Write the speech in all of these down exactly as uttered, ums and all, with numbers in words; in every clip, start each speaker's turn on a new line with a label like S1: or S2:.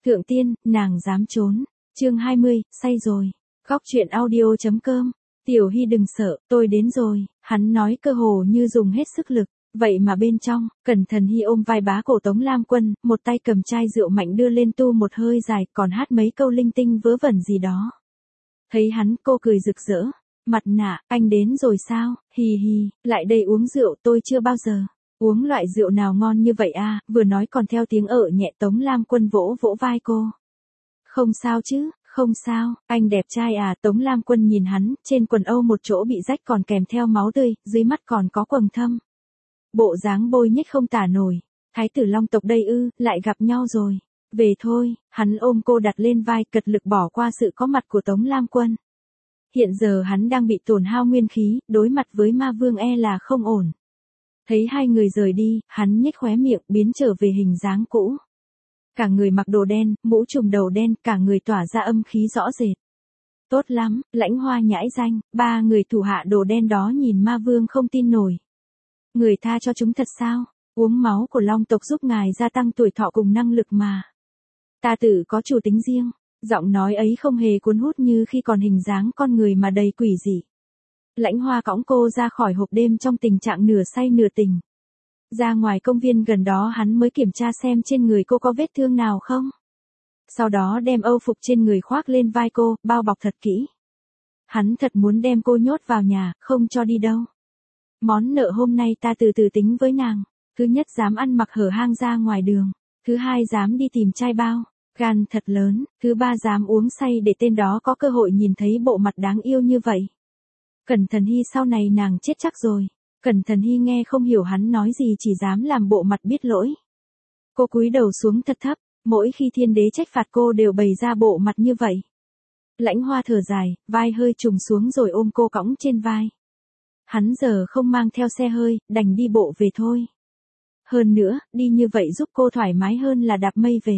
S1: Thượng tiên, nàng dám trốn. Chương hai mươi, say rồi. Góc truyện audio chấm com. Tiểu Hy đừng sợ, tôi đến rồi, hắn nói cơ hồ như dùng hết sức lực. Vậy mà bên trong, Cẩn Thận Hy ôm vai bá cổ Tống Lam Quân, một tay cầm chai rượu mạnh đưa lên tu một hơi dài, còn hát mấy câu linh tinh vớ vẩn gì đó. Thấy hắn, cô cười rực rỡ. Mặt nạ, anh đến rồi sao? Hì hì, lại đây uống rượu, tôi chưa bao giờ uống loại rượu nào ngon như vậy à, vừa nói còn theo tiếng ợ nhẹ. Tống Lam Quân vỗ vỗ vai cô. Không sao chứ, không sao, anh đẹp trai à. Tống Lam Quân nhìn hắn, trên quần âu một chỗ bị rách còn kèm theo máu tươi, dưới mắt còn có quầng thâm. Bộ dáng bôi nhếch không tả nổi. Thái tử Long tộc đây ư, lại gặp nhau rồi. Về thôi, hắn ôm cô đặt lên vai, cật lực bỏ qua sự có mặt của Tống Lam Quân. Hiện giờ hắn đang bị tổn hao nguyên khí, đối mặt với ma vương e là không ổn. Thấy hai người rời đi, hắn nhếch khóe miệng, biến trở về hình dáng cũ. Cả người mặc đồ đen, mũ trùm đầu đen, cả người tỏa ra âm khí rõ rệt. Tốt lắm, Lãnh Hoa nhãi danh. Ba người thủ hạ đồ đen đó nhìn ma vương không tin nổi. Người tha cho chúng thật sao? Uống máu của Long tộc giúp ngài gia tăng tuổi thọ cùng năng lực mà. Ta tự có chủ tính riêng. Giọng nói ấy không hề cuốn hút như khi còn hình dáng con người mà đầy quỷ dị. Lãnh Hoa cõng cô ra khỏi hộp đêm trong tình trạng nửa say nửa tỉnh. Ra ngoài công viên gần đó hắn mới kiểm tra xem trên người cô có vết thương nào không. Sau đó đem âu phục trên người khoác lên vai cô, bao bọc thật kỹ. Hắn thật muốn đem cô nhốt vào nhà, không cho đi đâu. Món nợ hôm nay ta từ từ tính với nàng. Thứ nhất dám ăn mặc hở hang ra ngoài đường. Thứ hai dám đi tìm trai bao. Gan thật lớn. Thứ ba dám uống say để tên đó có cơ hội nhìn thấy bộ mặt đáng yêu như vậy. Cẩn Thận Hy sau này nàng chết chắc rồi. Cẩn Thận Hy nghe không hiểu hắn nói gì, chỉ dám làm bộ mặt biết lỗi. Cô cúi đầu xuống thật thấp, mỗi khi thiên đế trách phạt cô đều bày ra bộ mặt như vậy. Lãnh Hoa thở dài, vai hơi trùng xuống rồi ôm cô cõng trên vai. Hắn giờ không mang theo xe hơi, đành đi bộ về thôi. Hơn nữa, đi như vậy giúp cô thoải mái hơn là đạp mây về.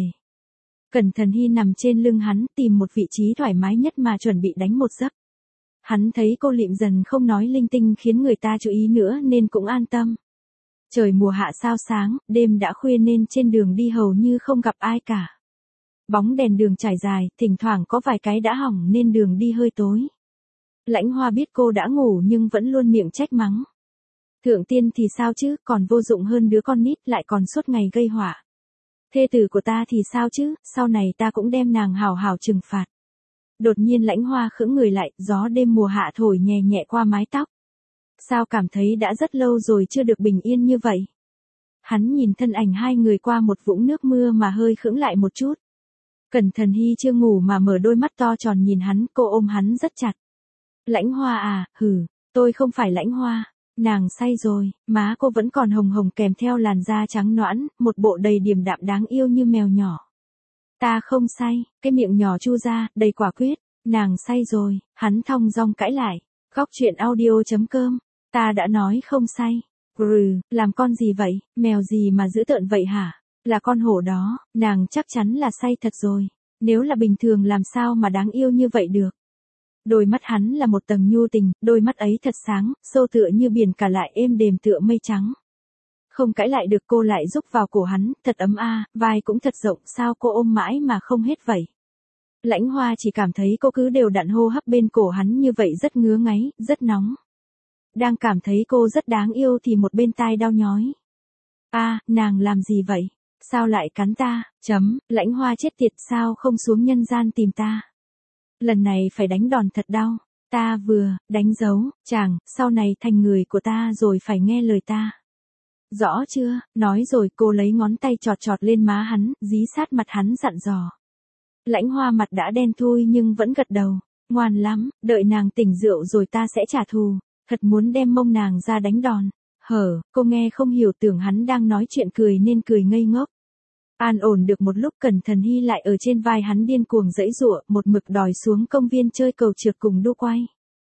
S1: Cẩn Thận Hy nằm trên lưng hắn, tìm một vị trí thoải mái nhất mà chuẩn bị đánh một giấc. Hắn thấy cô lịm dần không nói linh tinh khiến người ta chú ý nữa nên cũng an tâm. Trời mùa hạ sao sáng, đêm đã khuya nên trên đường đi hầu như không gặp ai cả. Bóng đèn đường trải dài, thỉnh thoảng có vài cái đã hỏng nên đường đi hơi tối. Lãnh Hoa biết cô đã ngủ nhưng vẫn luôn miệng trách mắng. Thượng tiên thì sao chứ, còn vô dụng hơn đứa con nít, lại còn suốt ngày gây họa. Thê tử của ta thì sao chứ, sau này ta cũng đem nàng hào hào trừng phạt. Đột nhiên Lãnh Hoa khững người lại, gió đêm mùa hạ thổi nhẹ nhẹ qua mái tóc. Sao cảm thấy đã rất lâu rồi chưa được bình yên như vậy. Hắn nhìn thân ảnh hai người qua một vũng nước mưa mà hơi khững lại một chút. Cẩn Thận Hy chưa ngủ mà mở đôi mắt to tròn nhìn hắn, cô ôm hắn rất chặt. Lãnh Hoa à, hử, tôi không phải Lãnh Hoa. Nàng say rồi, má cô vẫn còn hồng hồng kèm theo làn da trắng nõn, một bộ đầy điềm đạm đáng yêu như mèo nhỏ. Ta không say, cái miệng nhỏ chu ra, đầy quả quyết. Nàng say rồi, hắn thong dong cãi lại. Góc truyện audio chấm com. Ta đã nói không say. Grừ, làm con gì vậy, mèo gì mà dữ tợn vậy hả? Là con hổ đó, nàng chắc chắn là say thật rồi. Nếu là bình thường làm sao mà đáng yêu như vậy được. Đôi mắt hắn là một tầng nhu tình, đôi mắt ấy thật sáng, sâu tựa như biển cả lại êm đềm tựa mây trắng. Không cãi lại được, cô lại rúc vào cổ hắn, thật ấm a, vai cũng thật rộng, sao cô ôm mãi mà không hết vậy. Lãnh Hoa chỉ cảm thấy cô cứ đều đặn hô hấp bên cổ hắn như vậy rất ngứa ngáy, rất nóng. Đang cảm thấy cô rất đáng yêu thì một bên tai đau nhói. A, nàng làm gì vậy? Sao lại cắn ta? Chấm, Lãnh Hoa chết tiệt, sao không xuống nhân gian tìm ta? Lần này phải đánh đòn thật đau. Ta vừa, đánh dấu, chàng, sau này thành người của ta rồi phải nghe lời ta. Rõ chưa, nói rồi cô lấy ngón tay chọt chọt lên má hắn, dí sát mặt hắn dặn dò. Lãnh Hoa mặt đã đen thui nhưng vẫn gật đầu. Ngoan lắm, đợi nàng tỉnh rượu rồi ta sẽ trả thù. Thật muốn đem mông nàng ra đánh đòn. Hở, cô nghe không hiểu, tưởng hắn đang nói chuyện cười nên cười ngây ngốc. An ổn được một lúc, Cẩn Thận Hy lại ở trên vai hắn điên cuồng giãy giụa, một mực đòi xuống công viên chơi cầu trượt cùng đu quay.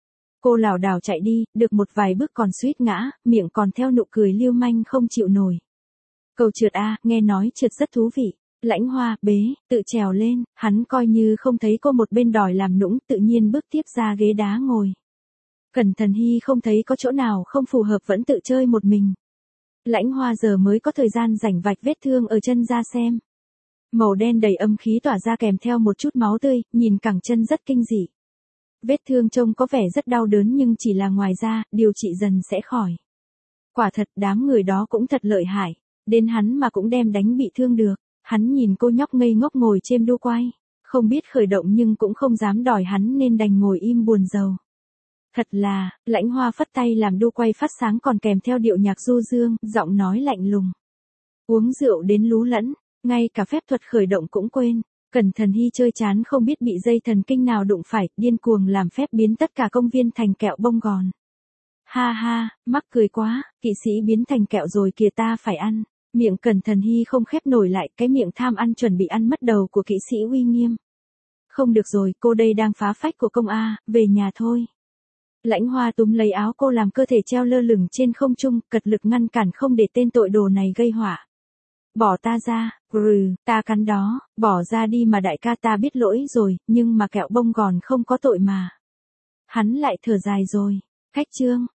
S1: Cô lảo đảo chạy đi, được một vài bước còn suýt ngã, miệng còn theo nụ cười lưu manh không chịu nổi. Cầu trượt a, nghe nói trượt rất thú vị. Lãnh Hoa, bế, tự trèo lên, hắn coi như không thấy cô một bên đòi làm nũng, tự nhiên bước tiếp ra ghế đá ngồi. Cẩn Thận Hy không thấy có chỗ nào không phù hợp vẫn tự chơi một mình. Lãnh Hoa giờ mới có thời gian rảnh vạch vết thương ở chân ra xem. Màu đen đầy âm khí tỏa ra kèm theo một chút máu tươi, nhìn cẳng chân rất kinh dị. Vết thương trông có vẻ rất đau đớn nhưng chỉ là ngoài da, điều trị dần sẽ khỏi. Quả thật đám người đó cũng thật lợi hại, đến hắn mà cũng đem đánh bị thương được. Hắn nhìn cô nhóc ngây ngốc ngồi trên đu quay, không biết khởi động nhưng cũng không dám đòi hắn nên đành ngồi im buồn rầu. Thật là, Lãnh Hoa phất tay làm đu quay phát sáng còn kèm theo điệu nhạc du dương, giọng nói lạnh lùng. Uống rượu đến lú lẫn, ngay cả phép thuật khởi động cũng quên. Cẩn Thần Hy chơi chán không biết bị dây thần kinh nào đụng phải, điên cuồng làm phép biến tất cả công viên thành kẹo bông gòn. Ha ha, mắc cười quá, kỵ sĩ biến thành kẹo rồi kìa, ta phải ăn. Miệng Cẩn Thần Hy không khép nổi lại, cái miệng tham ăn chuẩn bị ăn mất đầu của kỵ sĩ uy nghiêm. Không được rồi, cô đây đang phá phách của công A, về nhà thôi. Lãnh Hoa túm lấy áo cô làm cơ thể treo lơ lửng trên không trung, cật lực ngăn cản không để tên tội đồ này gây họa. Bỏ ta ra, grừ, ta cắn đó, bỏ ra đi mà đại ca, ta biết lỗi rồi, nhưng mà kẹo bông gòn không có tội mà. Hắn lại thở dài rồi, cách chương.